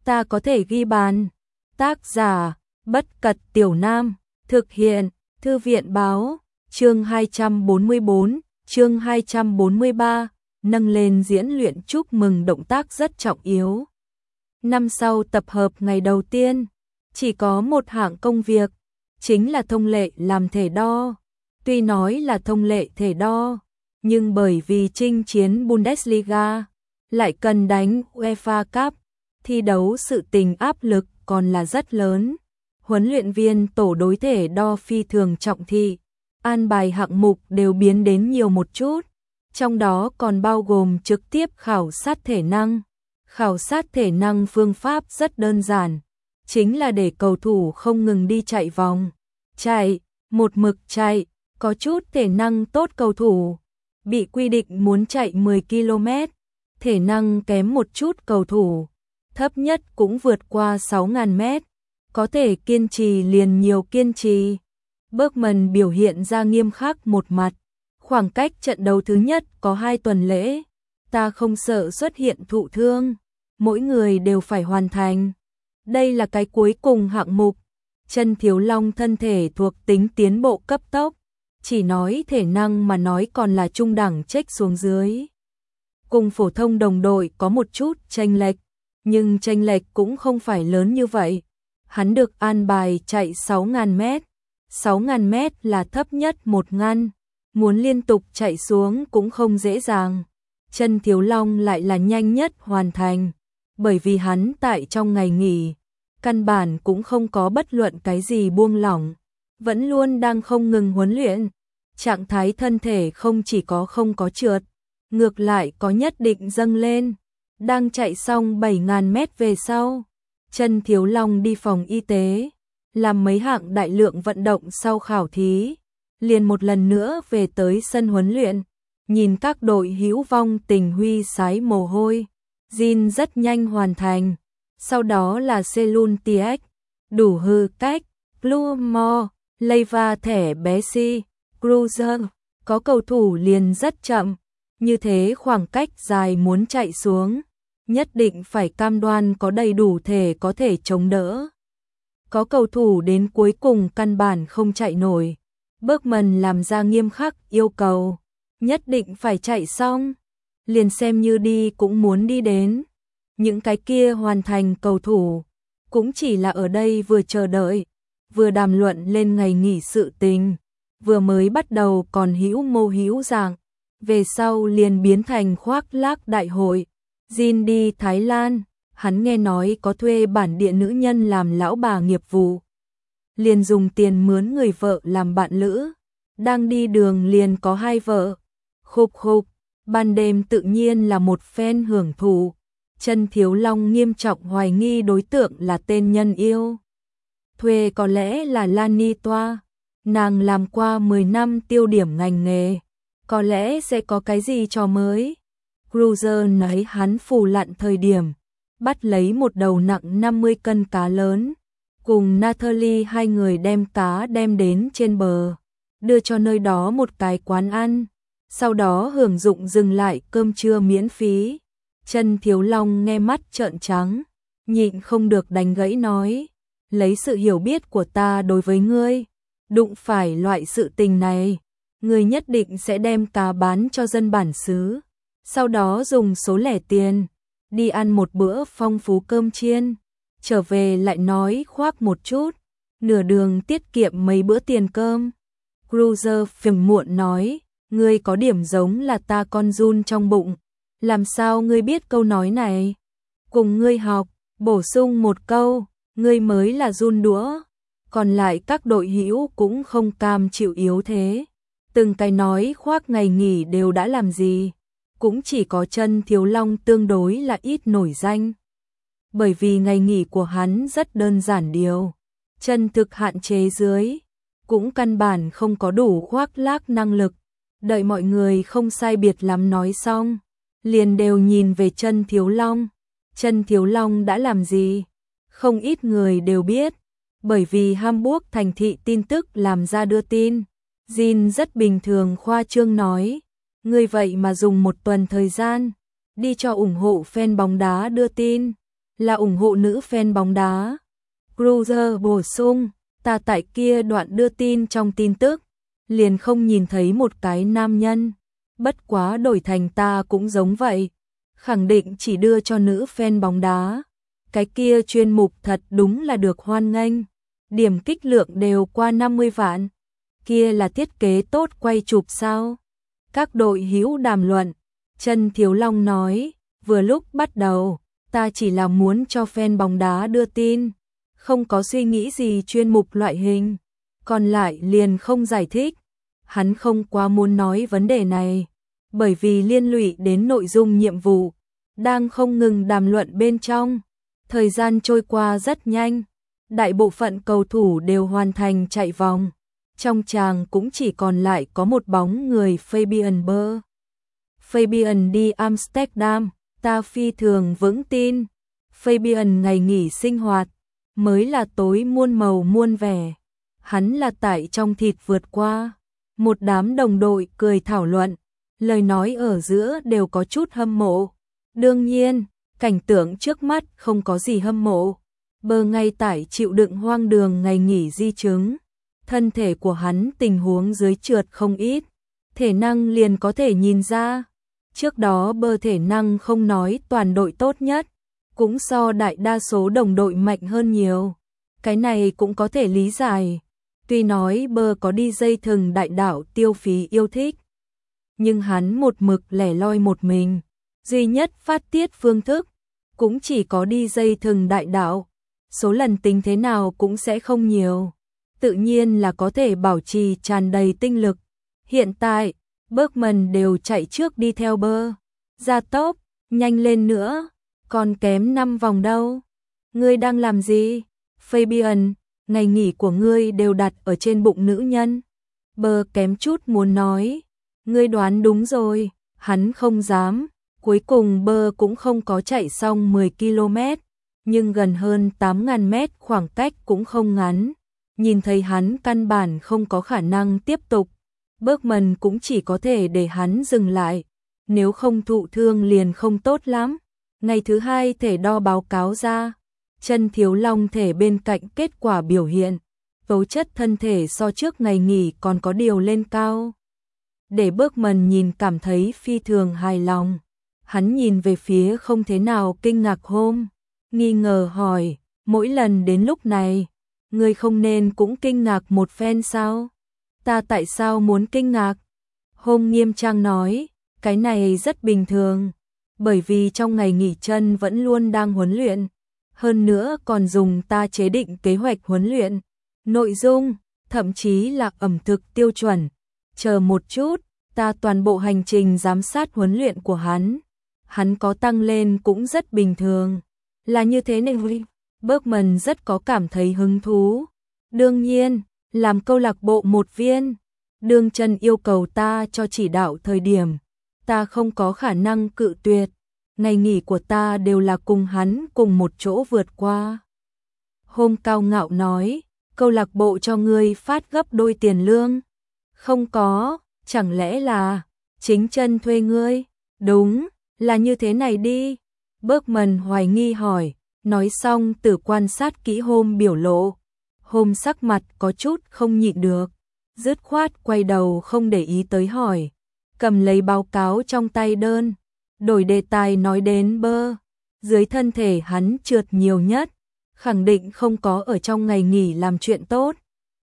ta có thể ghi bàn. Tác giả, Bất Cật Tiểu Nam, thực hiện, Thư viện Báo, chương 244, chương 243, nâng lên diễn luyện chúc mừng động tác rất trọng yếu. Năm sau tập hợp ngày đầu tiên, chỉ có một hạng công việc, chính là thông lệ làm thể đo. Tuy nói là thông lệ thể đo, nhưng bởi vì chinh chiến Bundesliga, lại cần đánh UEFA Cup, thi đấu sự tình áp lực còn là rất lớn. Huấn luyện viên tổ đối thể đo phi thường trọng thị, an bài hạng mục đều biến đến nhiều một chút, trong đó còn bao gồm trực tiếp khảo sát thể năng. Khảo sát thể năng phương pháp rất đơn giản, chính là để cầu thủ không ngừng đi chạy vòng, chạy, một mực chạy, có chút thể năng tốt cầu thủ, bị quy định muốn chạy 10 km, thể năng kém một chút cầu thủ, thấp nhất cũng vượt qua 6.000 mét, có thể kiên trì liền nhiều kiên trì. Bergman biểu hiện ra nghiêm khắc một mặt, khoảng cách trận đấu thứ nhất có 2 tuần lễ, ta không sợ xuất hiện thụ thương, mỗi người đều phải hoàn thành. Đây là cái cuối cùng hạng mục. Chân Thiếu Long thân thể thuộc tính tiến bộ cấp tốc, chỉ nói thể năng mà nói còn là trung đẳng chếch xuống dưới. Cùng phổ thông đồng đội có một chút chênh lệch, nhưng chênh lệch cũng không phải lớn như vậy. Hắn được an bài chạy 6.000 mét, 6.000 mét là thấp nhất một ngăn, muốn liên tục chạy xuống cũng không dễ dàng. Chân Thiếu Long lại là nhanh nhất hoàn thành, bởi vì hắn tại trong ngày nghỉ, căn bản cũng không có bất luận cái gì buông lỏng, vẫn luôn đang không ngừng huấn luyện. Trạng thái thân thể không chỉ có không có trượt, ngược lại có nhất định dâng lên. Đang chạy xong 7.000 mét về sau, Chân Thiếu Long đi phòng y tế, làm mấy hạng đại lượng vận động sau khảo thí, liền một lần nữa về tới sân huấn luyện, nhìn các đội hữu vong tình huy sái mồ hôi. Jin rất nhanh hoàn thành, sau đó là Selun Tiek, đủ hư cách, Plumore, Leiva thẻ Bessie, Cruiser, có cầu thủ liền rất chậm, như thế khoảng cách dài muốn chạy xuống, nhất định phải cam đoan có đầy đủ thể có thể chống đỡ. Có cầu thủ đến cuối cùng căn bản không chạy nổi, Bergman làm ra nghiêm khắc yêu cầu, nhất định phải chạy xong, liền xem như đi cũng muốn đi đến. Những cái kia hoàn thành cầu thủ, cũng chỉ là ở đây vừa chờ đợi, vừa đàm luận lên ngày nghỉ sự tình, vừa mới bắt đầu còn hữu mô hữu dạng, về sau liền biến thành khoác lác đại hội. Jin đi Thái Lan, hắn nghe nói có thuê bản địa nữ nhân làm lão bà nghiệp vụ, liền dùng tiền mướn người vợ làm bạn lữ, đang đi đường liền có 2 vợ, khục khục, ban đêm tự nhiên là một phen hưởng thụ. Chân Thiếu Long nghiêm trọng hoài nghi đối tượng là tên nhân yêu. Thuê có lẽ là Lani Toa, nàng làm qua 10 năm tiêu điểm ngành nghề, có lẽ sẽ có cái gì trò mới. Cruiser nói hắn phù lặn thời điểm, bắt lấy một đầu nặng 50 cân cá lớn, cùng Natalie hai người đem cá đem đến trên bờ, đưa cho nơi đó một cái quán ăn, sau đó hưởng dụng dừng lại cơm trưa miễn phí. Chân Thiếu Long nghe mắt trợn trắng, nhịn không được đánh gãy nói, lấy sự hiểu biết của ta đối với ngươi, đụng phải loại sự tình này, ngươi nhất định sẽ đem cá bán cho dân bản xứ, sau đó dùng số lẻ tiền, đi ăn một bữa phong phú cơm chiên, trở về lại nói khoác một chút, nửa đường tiết kiệm mấy bữa tiền cơm. Cruiser phiền muộn nói, ngươi có điểm giống là ta con giun trong bụng. Làm sao ngươi biết câu nói này? Cùng ngươi học, bổ sung một câu, ngươi mới là giun đũa. Còn lại các đội hữu cũng không cam chịu yếu thế. Từng cái nói khoác ngày nghỉ đều đã làm gì. Cũng chỉ có Chân Thiếu Long tương đối là ít nổi danh. Bởi vì ngày nghỉ của hắn rất đơn giản điều. Chân thực hạn chế dưới. Cũng căn bản không có đủ khoác lác năng lực. Đợi mọi người không sai biệt lắm nói xong, liền đều nhìn về Chân Thiếu Long. Chân Thiếu Long đã làm gì? Không ít người đều biết, bởi vì Hamburg thành thị tin tức làm ra đưa tin. Jin rất bình thường khoa trương nói, ngươi vậy mà dùng 1 tuần thời gian, đi cho ủng hộ fan bóng đá đưa tin. là ủng hộ nữ fan bóng đá. Cruiser bổ sung, ta tại kia đoạn đưa tin trong tin tức, liền không nhìn thấy một cái nam nhân, bất quá đổi thành ta cũng giống vậy, khẳng định chỉ đưa cho nữ fan bóng đá. Cái kia chuyên mục thật đúng là được hoan nghênh, điểm kích lượng đều qua 50 vạn. Kia là thiết kế tốt quay chụp sao? Các đội hữu đàm luận. Trần Thiếu Long nói, vừa lúc bắt đầu, ta chỉ là muốn cho fan bóng đá đưa tin, không có suy nghĩ gì chuyên mục loại hình, còn lại liền không giải thích. Hắn không quá muốn nói vấn đề này, bởi vì liên lụy đến nội dung nhiệm vụ, đang không ngừng đàm luận bên trong. Thời gian trôi qua rất nhanh, đại bộ phận cầu thủ đều hoàn thành chạy vòng. Trong tràng cũng chỉ còn lại có một bóng người Fabian Bơ. Fabian đi Amsterdam, ta phi thường vững tin. Fabian ngày nghỉ sinh hoạt, mới là tối muôn màu muôn vẻ. Hắn là tại trong thịt vượt qua. Một đám đồng đội cười thảo luận, lời nói ở giữa đều có chút hâm mộ. Đương nhiên, cảnh tượng trước mắt không có gì hâm mộ. Bơ ngay tại chịu đựng hoang đường ngày nghỉ di chứng. Thân thể của hắn tình huống dưới trượt không ít, thể năng liền có thể nhìn ra. Trước đó Bơ thể năng không nói toàn đội tốt nhất, cũng so đại đa số đồng đội mạnh hơn nhiều. Cái này cũng có thể lý giải. Tuy nói Bơ có đi dây thừng đại đảo tiêu phí yêu thích, nhưng hắn một mực lẻ loi một mình. Duy nhất phát tiết phương thức, cũng chỉ có đi dây thừng đại đảo. Số lần tính thế nào cũng sẽ không nhiều. Tự nhiên là có thể bảo trì tràn đầy tinh lực. Hiện tại, Bergman đều chạy trước đi theo Bơ. Ra tốc, nhanh lên nữa, còn kém 5 vòng đâu. Ngươi đang làm gì? Fabian, ngày nghỉ của ngươi đều đặt ở trên bụng nữ nhân. Bơ kém chút muốn nói. Ngươi đoán đúng rồi, hắn không dám. Cuối cùng Bơ cũng không có chạy xong 10 km, nhưng gần hơn 8.000 mét khoảng cách cũng không ngắn. Nhìn thấy hắn căn bản không có khả năng tiếp tục, Bergman cũng chỉ có thể để hắn dừng lại, nếu không thụ thương liền không tốt lắm. Ngày thứ hai thể đo báo cáo ra, Trần Thiếu Long thể bên cạnh kết quả biểu hiện, tố chất thân thể so trước ngày nghỉ còn có điều lên cao. Để Bergman nhìn cảm thấy phi thường hài lòng, hắn nhìn về phía không thế nào kinh ngạc Hôm, nghi ngờ hỏi, mỗi lần đến lúc này, ngươi không nên cũng kinh ngạc một phen sao? Ta tại sao muốn kinh ngạc? Hôm nghiêm trang nói, cái này rất bình thường, bởi vì trong ngày nghỉ chân vẫn luôn đang huấn luyện, hơn nữa còn dùng ta chế định kế hoạch huấn luyện, nội dung, thậm chí là ẩm thực tiêu chuẩn. Chờ một chút, ta toàn bộ hành trình giám sát huấn luyện của hắn có tăng lên cũng rất bình thường. Là như thế này, Bergman rất có cảm thấy hứng thú. Đương nhiên, làm câu lạc bộ một viên, Đường Trần yêu cầu ta cho chỉ đạo thời điểm, ta không có khả năng cự tuyệt. Ngày nghỉ của ta đều là cùng hắn cùng một chỗ vượt qua. Hôm cao ngạo nói, câu lạc bộ cho ngươi phát gấp đôi tiền lương. Không có, chẳng lẽ là chính Trần thuê ngươi? Đúng, là như thế này đi. Bergman hoài nghi hỏi, nói xong tự quan sát kỹ Hôm biểu lộ. Hôm sắc mặt có chút không nhịn được, dứt khoát quay đầu không để ý tới hỏi, cầm lấy báo cáo trong tay đơn, đổi đề tài nói đến Bơ. Dưới thân thể hắn trượt nhiều nhất, khẳng định không có ở trong ngày nghỉ làm chuyện tốt.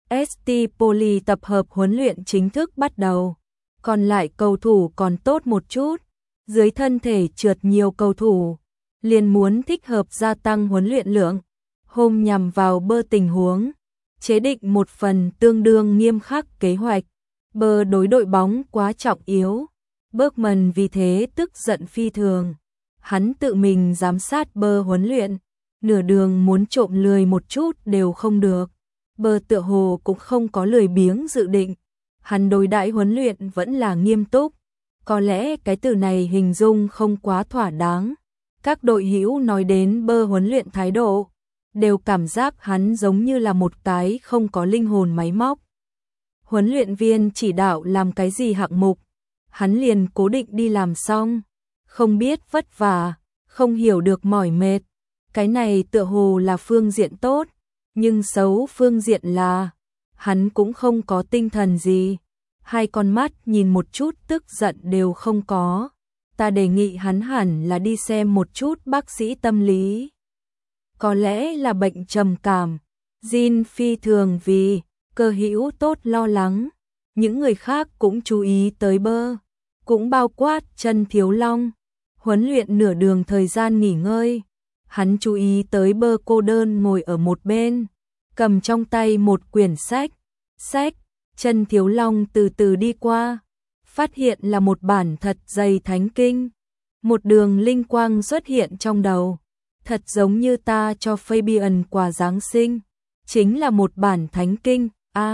ST Poli tập hợp huấn luyện chính thức bắt đầu, còn lại cầu thủ còn tốt một chút, dưới thân thể trượt nhiều cầu thủ, liền muốn thích hợp gia tăng huấn luyện lượng. Hôm nhằm vào Bơ tình huống, chế định một phần tương đương nghiêm khắc kế hoạch. Bơ đối đội bóng quá trọng yếu, Bergman vì thế tức giận phi thường. Hắn tự mình giám sát Bơ huấn luyện, nửa đường muốn trộm lười một chút đều không được. Bơ tựa hồ cũng không có lười biếng dự định, hắn đối đãi huấn luyện vẫn là nghiêm túc. Có lẽ cái từ này hình dung không quá thỏa đáng. Các đội hữu nói đến Bơ huấn luyện thái độ, đều cảm giác hắn giống như là một cái không có linh hồn máy móc. Huấn luyện viên chỉ đạo làm cái gì hạng mục, hắn liền cố định đi làm xong, không biết vất vả, không hiểu được mỏi mệt. Cái này tựa hồ là phương diện tốt, nhưng xấu phương diện là hắn cũng không có tinh thần gì. Hai con mắt nhìn một chút tức giận đều không có. Ta đề nghị hắn hẳn là đi xem một chút bác sĩ tâm lý. Có lẽ là bệnh trầm cảm. Jin phi thường vì Cơ Hữu tốt lo lắng. Những người khác cũng chú ý tới Bơ, cũng bao quát Chân Thiếu Long. Huấn luyện nửa đường thời gian nghỉ ngơi, hắn chú ý tới Bơ cô đơn ngồi ở một bên, cầm trong tay một quyển sách. Chân Thiếu Long từ từ đi qua, phát hiện là một bản thật dày thánh kinh. Một đường linh quang xuất hiện trong đầu, thật giống như ta cho Fabian quà Giáng sinh, chính là một bản thánh kinh.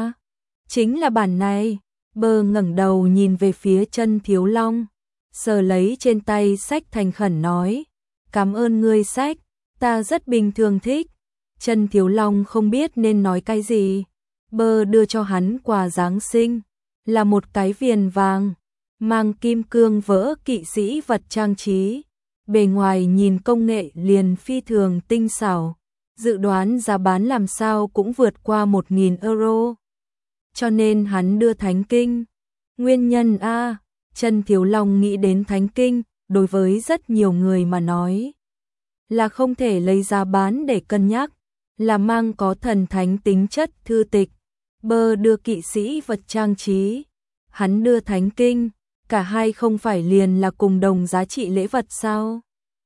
Chính là bản này. Bơ ngẩng đầu nhìn về phía Chân Thiếu Long, sờ lấy trên tay sách thành khẩn nói, cảm ơn ngươi sách, ta rất bình thường thích. Chân Thiếu Long không biết nên nói cái gì. Bơ đưa cho hắn quà Giáng sinh, là một cái viền vàng, mang kim cương vỡ kỵ sĩ vật trang trí. Bề ngoài nhìn công nghệ liền phi thường tinh xảo, dự đoán giá bán làm sao cũng vượt qua 1.000 euro. Cho nên hắn đưa thánh kinh. Nguyên nhân Chân Thiếu Long nghĩ đến thánh kinh, đối với rất nhiều người mà nói là không thể lấy giá bán để cân nhắc, là mang có thần thánh tính chất thư tịch. Bơ đưa kỵ sĩ vật trang trí, hắn đưa thánh kinh, cả hai không phải liền là cùng đồng giá trị lễ vật sao?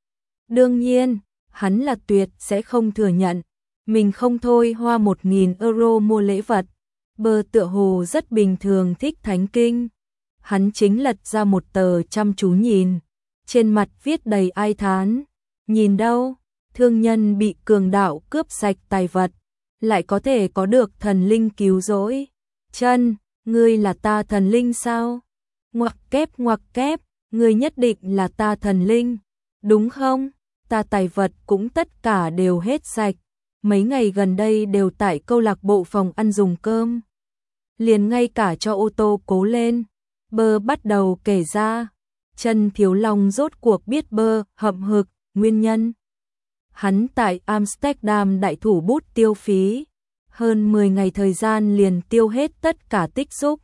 Đương nhiên, hắn là tuyệt sẽ không thừa nhận mình không thôi hoa 1.000 euro mua lễ vật. Bơ tựa hồ rất bình thường thích thánh kinh. Hắn chính lật ra một tờ chăm chú nhìn, trên mặt viết đầy ai thán. Nhìn đâu, thương nhân bị cường đạo cướp sạch tài vật, lại có thể có được thần linh cứu rỗi. Chân, ngươi là ta thần linh sao? Ngoặc kép, ngươi nhất định là ta thần linh, đúng không? Ta tài vật cũng tất cả đều hết sạch. Mấy ngày gần đây đều tại câu lạc bộ phòng ăn dùng cơm, liền ngay cả cho ô tô cố lên. Bơ bắt đầu kể ra. Chân Thiếu Long rốt cuộc biết Bơ hậm hực nguyên nhân. Hắn tại Amsterdam đại thủ bút tiêu phí, hơn 10 ngày thời gian liền tiêu hết tất cả tích xúc.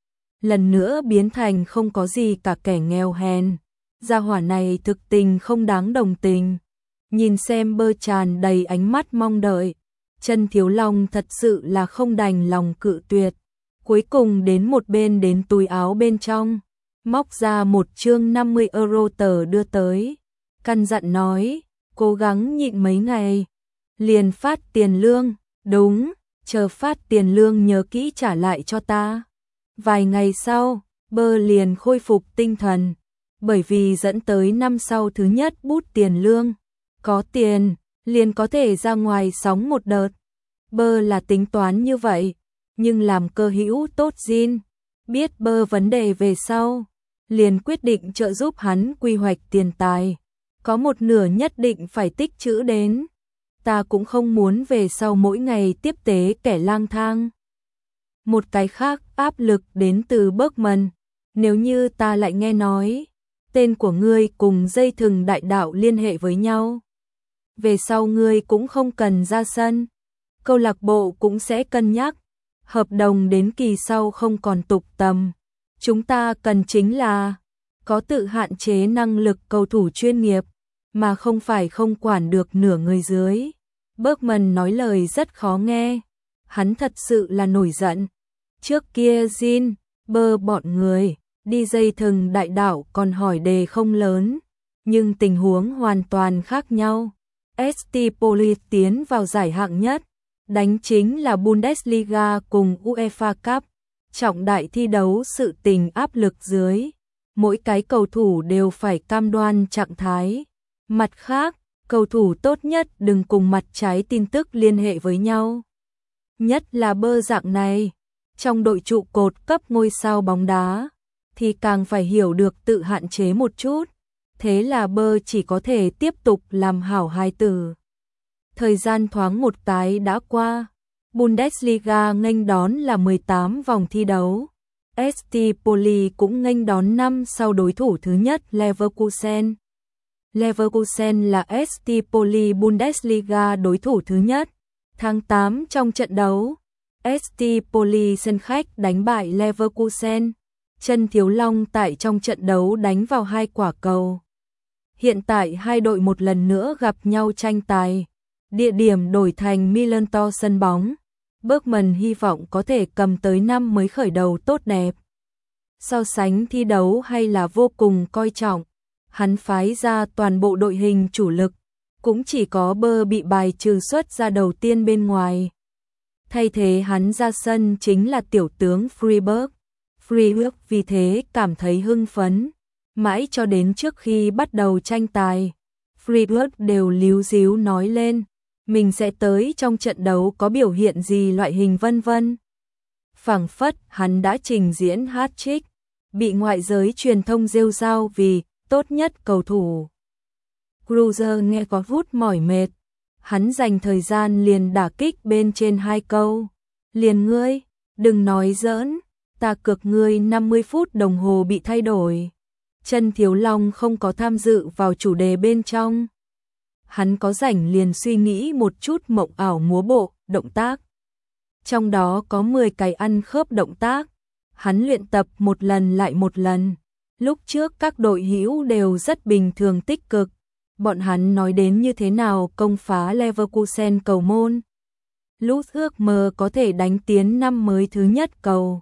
Lần nữa biến thành không có gì cả kẻ nghèo hèn. Gia hỏa này thực tình không đáng đồng tình. Nhìn xem Bơ tràn đầy ánh mắt mong đợi, Chân Thiếu Long thật sự là không đành lòng cự tuyệt. Cuối cùng đến một bên đến túi áo bên trong, móc ra một chương 50 euro tờ đưa tới. Căn dặn nói, cố gắng nhịn mấy ngày, liền phát tiền lương. Đúng, chờ phát tiền lương nhớ kỹ trả lại cho ta. Vài ngày sau, Bơ liền khôi phục tinh thần, bởi vì dẫn tới năm sau thứ nhất bút tiền lương. Có tiền, liền có thể ra ngoài sóng một đợt. Bơ là tính toán như vậy, nhưng làm Cơ Hữu tốt Jin biết Bơ vấn đề về sau, liền quyết định trợ giúp hắn quy hoạch tiền tài. Có một nửa nhất định phải tích trữ đến. Ta cũng không muốn về sau mỗi ngày tiếp tế kẻ lang thang. Một cái khác áp lực đến từ Bergman. Nếu như ta lại nghe nói tên của ngươi cùng dây thừng đại đạo liên hệ với nhau, về sau ngươi cũng không cần ra sân, câu lạc bộ cũng sẽ cân nhắc. Hợp đồng đến kỳ sau không còn tục tầm. Chúng ta cần chính là có tự hạn chế năng lực cầu thủ chuyên nghiệp, mà không phải không quản được nửa người dưới. Bergman nói lời rất khó nghe. Hắn thật sự là nổi giận. Trước kia Jin, Bơ bọn người đi dây thừng đại đạo còn hỏi đề không lớn, nhưng tình huống hoàn toàn khác nhau. ST Police tiến vào giải hạng nhất, đánh chính là Bundesliga cùng UEFA Cup, trọng đại thi đấu sự tình áp lực dưới. Mỗi cái cầu thủ đều phải cam đoan trạng thái. Mặt khác, cầu thủ tốt nhất đừng cùng mặt trái tin tức liên hệ với nhau. Nhất là Bơ dạng này, trong đội trụ cột cấp ngôi sao bóng đá, thì càng phải hiểu được tự hạn chế một chút. Thế là Bơ chỉ có thể tiếp tục làm hảo hài tử. Thời gian thoáng một cái đã qua. Bundesliga nghênh đón là 18 vòng thi đấu. ST Poli cũng nghênh đón năm sau đối thủ thứ nhất Leverkusen. Leverkusen là ST Poli Bundesliga đối thủ thứ nhất. Tháng 8 trong trận đấu, ST Poli sân khách đánh bại Leverkusen. Chân Thiếu Long tại trong trận đấu đánh vào 2 quả cầu. Hiện tại hai đội một lần nữa gặp nhau tranh tài. Địa điểm đổi thành Millantor sân bóng. Bergman hy vọng có thể cầm tới năm mới khởi đầu tốt đẹp. So sánh thi đấu hay là vô cùng coi trọng. Hắn phái ra toàn bộ đội hình chủ lực, cũng chỉ có Bơ bị bài trừ xuất ra đầu tiên bên ngoài. Thay thế hắn ra sân chính là tiểu tướng Freiburg. Freiburg vì thế cảm thấy hưng phấn. Mãi cho đến trước khi bắt đầu tranh tài, Freiburg đều líu díu nói lên mình sẽ tới trong trận đấu có biểu hiện gì loại hình vân vân. Phảng phất hắn đã trình diễn hat-trick, bị ngoại giới truyền thông rêu rao vì tốt nhất cầu thủ. Cruiser nghe có vút mỏi mệt, hắn dành thời gian liền đả kích bên trên 2 câu. Liền ngươi, đừng nói giỡn, ta cược ngươi 50 phút đồng hồ bị thay đổi. Chân Thiếu Long không có tham dự vào chủ đề bên trong. Hắn có rảnh liền suy nghĩ một chút mộng ảo múa bộ, động tác. Trong đó có 10 cái ăn khớp động tác. Hắn luyện tập một lần lại một lần. Lúc trước các đội hữu đều rất bình thường tích cực. Bọn hắn nói đến như thế nào công phá Leverkusen cầu môn. Lúc ước mơ có thể đánh tiến năm mới thứ nhất cầu.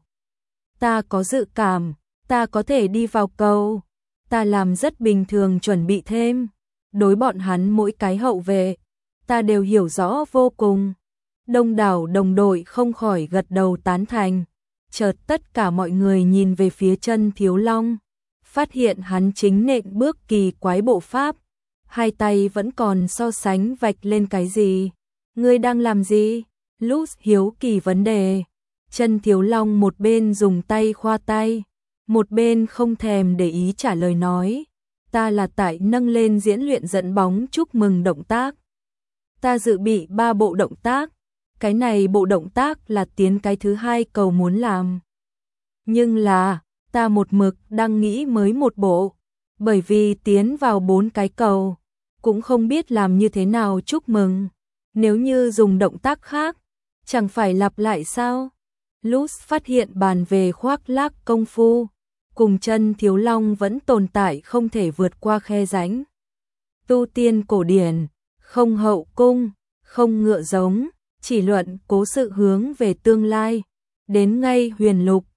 Ta có dự cảm, ta có thể đi vào cầu. Ta làm rất bình thường chuẩn bị thêm. Đối bọn hắn mỗi cái hậu vệ, ta đều hiểu rõ vô cùng. Đông đảo đồng đội không khỏi gật đầu tán thành. Chợt tất cả mọi người nhìn về phía Chân Thiếu Long, phát hiện hắn chính nện bước kỳ quái bộ pháp, hai tay vẫn còn so sánh vạch lên cái gì. Ngươi đang làm gì? Luz hiếu kỳ vấn đề. Chân Thiếu Long một bên dùng tay khoa tay, một bên không thèm để ý trả lời nói. Ta là tại nâng lên diễn luyện dẫn bóng chúc mừng động tác. Ta dự bị 3 bộ động tác. Cái này bộ động tác là tiến cái thứ 2 cầu muốn làm. Nhưng là, ta một mực đang nghĩ mới một bộ. Bởi vì tiến vào 4 cái cầu, cũng không biết làm như thế nào chúc mừng. Nếu như dùng động tác khác, chẳng phải lặp lại sao? Luz phát hiện bàn về khoác lác công phu. Cùng Chân Thiếu Long vẫn tồn tại không thể vượt qua khe rãnh. Tu tiên cổ điển, không hậu cung, không ngựa giống, chỉ luận cố sự hướng về tương lai. Đến ngay huyền lục,